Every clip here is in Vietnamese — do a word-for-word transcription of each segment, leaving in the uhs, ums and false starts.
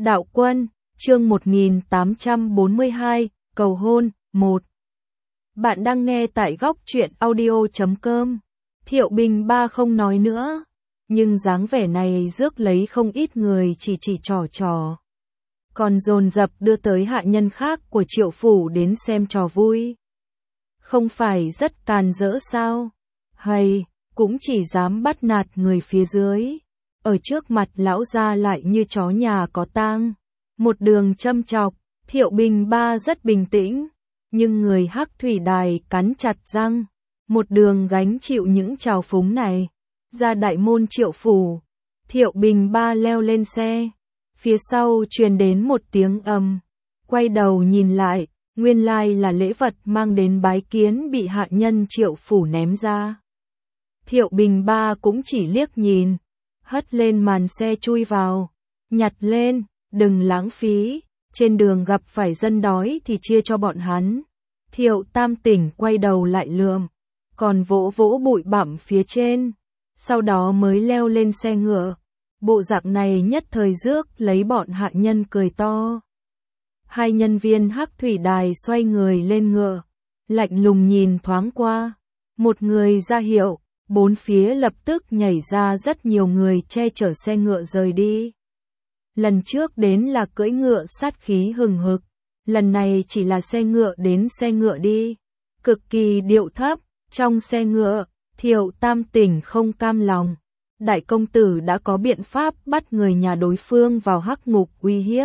Đạo Quân, chương một nghìn tám trăm bốn mươi hai, cầu hôn, một. Bạn đang nghe tại góc truyện audio chấm com. Thiệu Bình Ba không nói nữa, nhưng dáng vẻ này rước lấy không ít người chỉ chỉ trò trò. Còn dồn dập đưa tới hạ nhân khác của Triệu phủ đến xem trò vui. Không phải rất càn rỡ sao? Hay, cũng chỉ dám bắt nạt người phía dưới. Ở trước mặt lão gia lại như chó nhà có tang. Một đường châm chọc, Thiệu Bình Ba rất bình tĩnh, nhưng người Hắc Thủy Đài cắn chặt răng, một đường gánh chịu những trào phúng này. Ra đại môn Triệu phủ, Thiệu Bình Ba leo lên xe, phía sau truyền đến một tiếng ầm, quay đầu nhìn lại, nguyên lai là lễ vật mang đến bái kiến bị hạ nhân Triệu phủ ném ra. Thiệu Bình Ba cũng chỉ liếc nhìn, hất lên màn xe chui vào, nhặt lên, đừng lãng phí, trên đường gặp phải dân đói thì chia cho bọn hắn. Thiệu Tam Tỉnh quay đầu lại lườm, còn vỗ vỗ bụi bặm phía trên, sau đó mới leo lên xe ngựa. Bộ dạng này nhất thời rước lấy bọn hạ nhân cười to. Hai nhân viên Hắc Thủy Đài xoay người lên ngựa, lạnh lùng nhìn thoáng qua, một người ra hiệu, bốn phía lập tức nhảy ra rất nhiều người che chở xe ngựa rời đi. Lần trước đến là cưỡi ngựa sát khí hừng hực, lần này chỉ là xe ngựa đến xe ngựa đi, cực kỳ điệu thấp. Trong xe ngựa, Thiệu Tam Tỉnh không cam lòng, đại công tử đã có biện pháp bắt người nhà đối phương vào hắc ngục uy hiếp.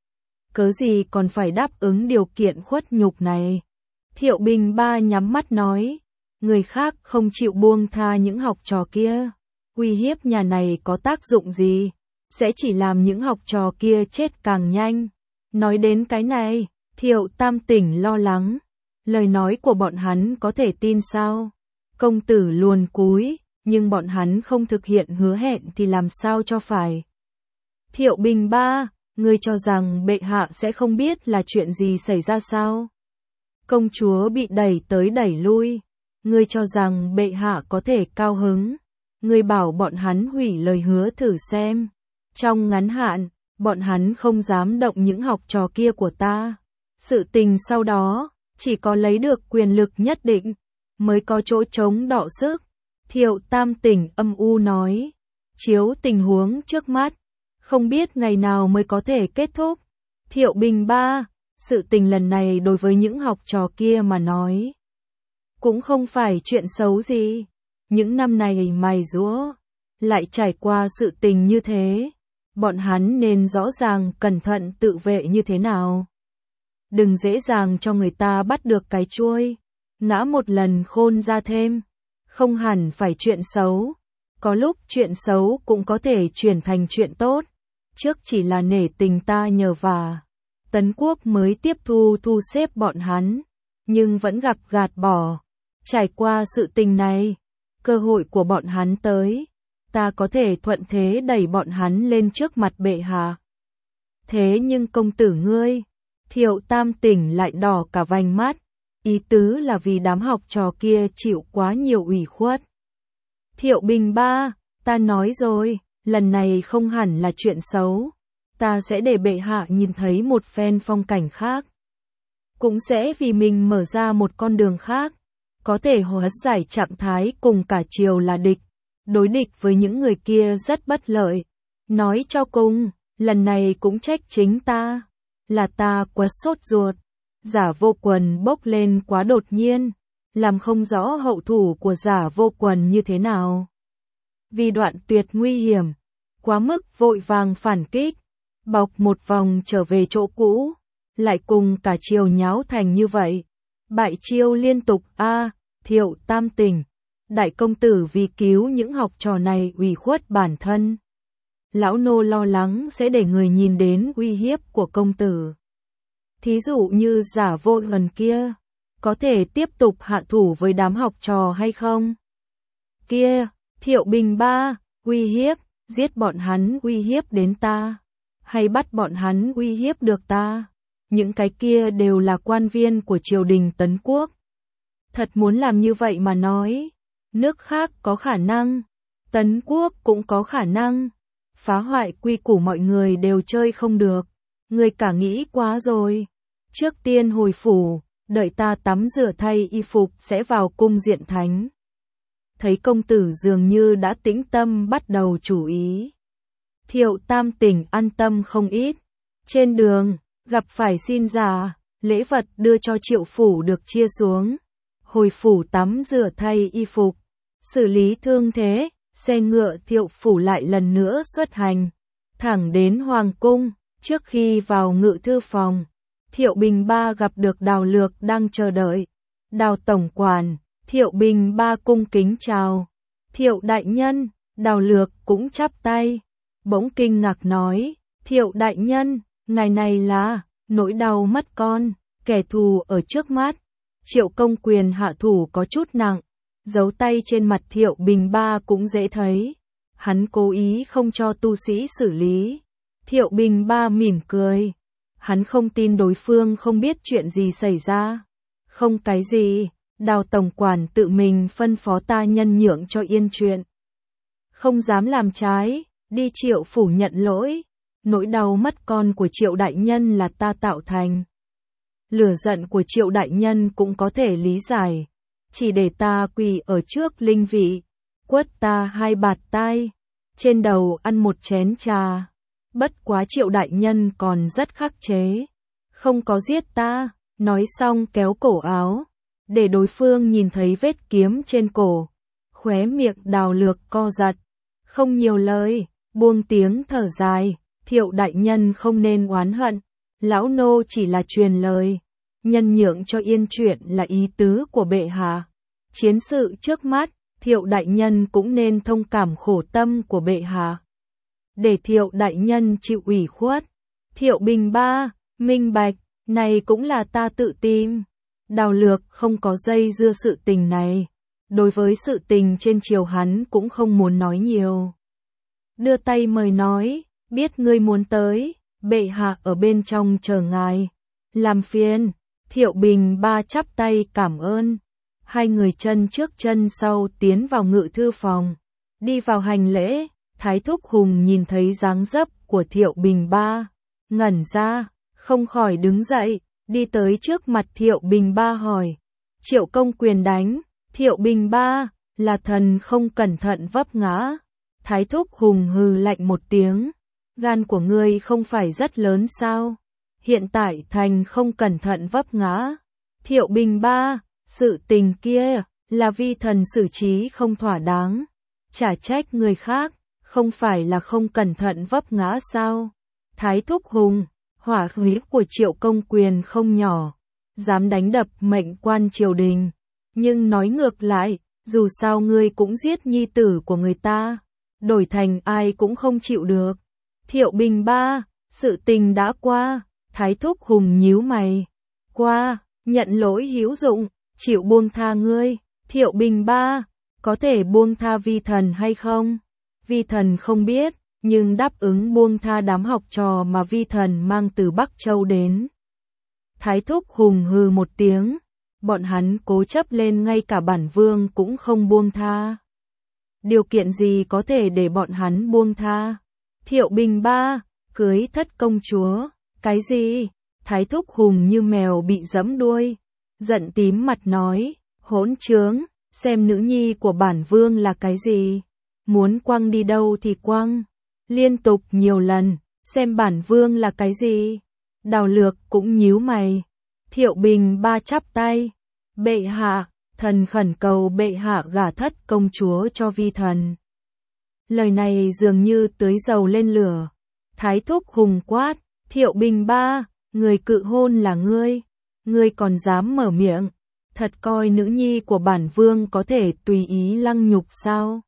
Cớ gì còn phải đáp ứng điều kiện khuất nhục này? Thiệu Bình Ba nhắm mắt nói, người khác không chịu buông tha những học trò kia, uy hiếp nhà này có tác dụng gì? Sẽ chỉ làm những học trò kia chết càng nhanh. Nói đến cái này, Thiệu Tam Tỉnh lo lắng, lời nói của bọn hắn có thể tin sao? Công tử luồn cúi, nhưng bọn hắn không thực hiện hứa hẹn thì làm sao cho phải? Thiệu Bình Ba, ngươi cho rằng bệ hạ sẽ không biết là chuyện gì xảy ra sao? Công chúa bị đẩy tới đẩy lui, ngươi cho rằng bệ hạ có thể cao hứng? Ngươi bảo bọn hắn hủy lời hứa thử xem. Trong ngắn hạn, bọn hắn không dám động những học trò kia của ta. Sự tình sau đó, chỉ có lấy được quyền lực nhất định, mới có chỗ chống đọ sức. Thiệu Tam Tỉnh âm u nói, chiếu tình huống trước mắt, không biết ngày nào mới có thể kết thúc. Thiệu Bình Ba, sự tình lần này đối với những học trò kia mà nói, cũng không phải chuyện xấu gì. Những năm này mài giũa, lại trải qua sự tình như thế, bọn hắn nên rõ ràng cẩn thận tự vệ như thế nào. Đừng dễ dàng cho người ta bắt được cái chuôi, ngã một lần khôn ra thêm, không hẳn phải chuyện xấu. Có lúc chuyện xấu cũng có thể chuyển thành chuyện tốt. Trước chỉ là nể tình ta nhờ vả, Tấn Quốc mới tiếp thu thu xếp bọn hắn, nhưng vẫn gặp gạt bỏ. Trải qua sự tình này, cơ hội của bọn hắn tới, ta có thể thuận thế đẩy bọn hắn lên trước mặt bệ hạ. Thế nhưng công tử ngươi, Thiệu Tam Tỉnh lại đỏ cả vành mắt, ý tứ là vì đám học trò kia chịu quá nhiều ủy khuất. Thiệu Bình Ba, ta nói rồi, lần này không hẳn là chuyện xấu, ta sẽ để bệ hạ nhìn thấy một phen phong cảnh khác. Cũng sẽ vì mình mở ra một con đường khác, có thể hóa giải trạng thái cùng cả triều là địch, đối địch với những người kia rất bất lợi. Nói cho cùng, lần này cũng trách chính ta, là ta quá sốt ruột, Giả Vô Quần bốc lên quá đột nhiên, làm không rõ hậu thủ của Giả Vô Quần như thế nào. Vì đoạn tuyệt nguy hiểm, quá mức vội vàng phản kích, bọc một vòng trở về chỗ cũ, lại cùng cả triều nháo thành như vậy. Bại chiêu liên tục a à, Thiệu Tam Tỉnh, đại công tử vì cứu những học trò này ủy khuất bản thân. Lão nô lo lắng sẽ để người nhìn đến uy hiếp của công tử. Thí dụ như Giả Vô Quần kia, có thể tiếp tục hạ thủ với đám học trò hay không? Kia, Thiệu Bình Ba, uy hiếp, giết bọn hắn uy hiếp đến ta, hay bắt bọn hắn uy hiếp được ta? Những cái kia đều là quan viên của triều đình Tấn Quốc. Thật muốn làm như vậy mà nói, nước khác có khả năng, Tấn Quốc cũng có khả năng. phá hoại quy củ mọi người đều chơi không được. Ngươi cả nghĩ quá rồi. Trước tiên hồi phủ, đợi ta tắm rửa thay y phục sẽ vào cung diện thánh. Thấy công tử dường như đã tĩnh tâm bắt đầu chủ ý. Thiệu Tam Tỉnh an tâm không ít. Trên đường, gặp phải xin già, lễ vật đưa cho Triệu phủ được chia xuống. Hồi phủ tắm rửa thay y phục, xử lý thương thế, xe ngựa Thiệu phủ lại lần nữa xuất hành. Thẳng đến Hoàng cung, trước khi vào ngự thư phòng, Thiệu Bình Ba gặp được Đào Lược đang chờ đợi. Đào tổng quản, Thiệu Bình Ba cung kính chào. Thiệu đại nhân, Đào Lược cũng chắp tay. Bỗng kinh ngạc nói, Thiệu đại nhân, ngài này là nỗi đau mất con, kẻ thù ở trước mắt. Triệu Công Quyền hạ thủ có chút nặng, dấu tay trên mặt Thiệu Bình Ba cũng dễ thấy. Hắn cố ý không cho tu sĩ xử lý. Thiệu Bình Ba mỉm cười. Hắn không tin đối phương không biết chuyện gì xảy ra. Không cái gì, Đào tổng quản tự mình phân phó ta nhân nhượng cho yên chuyện. Không dám làm trái, đi Triệu phủ nhận lỗi. Nỗi đau mất con của Triệu đại nhân là ta tạo thành. Lửa giận của Triệu đại nhân cũng có thể lý giải. Chỉ để ta quỳ ở trước linh vị, quất ta hai bạt tai, trên đầu ăn một chén trà. Bất quá Triệu đại nhân còn rất khắc chế. Không có giết ta, nói xong kéo cổ áo, để đối phương nhìn thấy vết kiếm trên cổ. Khóe miệng Đào Lược co giật, không nhiều lời, buông tiếng thở dài. Thiệu đại nhân không nên oán hận, lão nô chỉ là truyền lời, nhân nhượng cho yên chuyện là ý tứ của bệ hạ. Chiến sự trước mắt, Thiệu đại nhân cũng nên thông cảm khổ tâm của bệ hạ. Để Thiệu đại nhân chịu ủy khuất. Thiệu Bình Ba, minh bạch, này cũng là ta tự tìm. Đào Lược không có dây dưa sự tình này. Đối với sự tình trên triều hắn cũng không muốn nói nhiều. Đưa tay mời nói, biết ngươi muốn tới, bệ hạ ở bên trong chờ ngài. Làm phiền, Thiệu Bình Ba chắp tay cảm ơn. Hai người chân trước chân sau tiến vào ngự thư phòng. Đi vào hành lễ, Thái Thúc Hùng nhìn thấy dáng dấp của Thiệu Bình Ba. Ngẩn ra, không khỏi đứng dậy, đi tới trước mặt Thiệu Bình Ba hỏi. Triệu Công Quyền đánh, Thiệu Bình Ba, là thần không cẩn thận vấp ngã. Thái Thúc Hùng hừ lạnh một tiếng. Gan của ngươi không phải rất lớn sao? Hiện tại thành không cẩn thận vấp ngã. Thiệu Bình Ba, sự tình kia là vi thần xử trí không thỏa đáng. Chả trách người khác, không phải là không cẩn thận vấp ngã sao? Thái Thúc Hùng, hỏa khí của Triệu Công Quyền không nhỏ, dám đánh đập mệnh quan triều đình. Nhưng nói ngược lại, dù sao ngươi cũng giết nhi tử của người ta, đổi thành ai cũng không chịu được. Thiệu Bình Ba, sự tình đã qua. Thái Thúc Hùng nhíu mày. Qua, nhận lỗi hữu dụng, chịu buông tha ngươi. Thiệu Bình Ba, có thể buông tha vi thần hay không? Vi thần không biết, nhưng đáp ứng buông tha đám học trò mà vi thần mang từ Bắc Châu đến. Thái Thúc Hùng hừ một tiếng, bọn hắn cố chấp lên ngay cả bản vương cũng không buông tha. Điều kiện gì có thể để bọn hắn buông tha? Thiệu Bình Ba, cưới thất công chúa, cái gì? Thái Thúc Hùng như mèo bị giẫm đuôi, giận tím mặt nói, hỗn trướng, xem nữ nhi của bản vương là cái gì? Muốn quăng đi đâu thì quăng, liên tục nhiều lần, xem bản vương là cái gì? Đào Lược cũng nhíu mày. Thiệu Bình Ba chắp tay, bệ hạ, thần khẩn cầu bệ hạ gả thất công chúa cho vi thần. Lời này dường như tưới dầu lên lửa. Thái Thúc Hùng quát, Thiệu Bình Ba, người cự hôn là ngươi, ngươi còn dám mở miệng, thật coi nữ nhi của bản vương có thể tùy ý lăng nhục sao?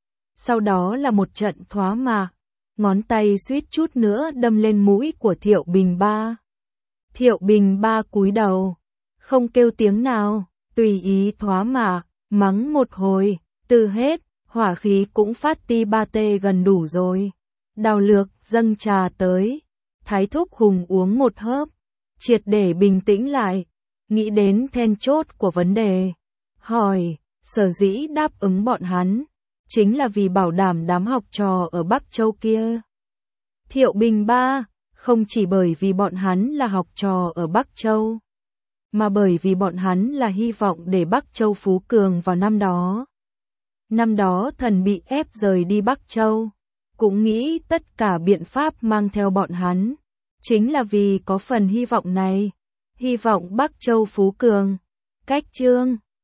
Sau đó là một trận thoá mạc, ngón tay suýt chút nữa đâm lên mũi của Thiệu Bình Ba. Thiệu Bình Ba cúi đầu, không kêu tiếng nào, tùy ý thoá mạc, mắng một hồi, từ hết, hỏa khí cũng phát ti ba tê gần đủ rồi. Đào Lược dâng trà tới, Thái Thúc Hùng uống một hớp, triệt để bình tĩnh lại, nghĩ đến then chốt của vấn đề, hỏi, sở dĩ đáp ứng bọn hắn, chính là vì bảo đảm đám học trò ở Bắc Châu kia. Thiệu Bình ba, không chỉ bởi vì bọn hắn là học trò ở Bắc Châu, mà bởi vì bọn hắn là hy vọng để Bắc Châu phú cường vào năm đó. Năm đó thần bị ép rời đi Bắc Châu, cũng nghĩ tất cả biện pháp mang theo bọn hắn, chính là vì có phần hy vọng này, hy vọng Bắc Châu phú cường. Cách chương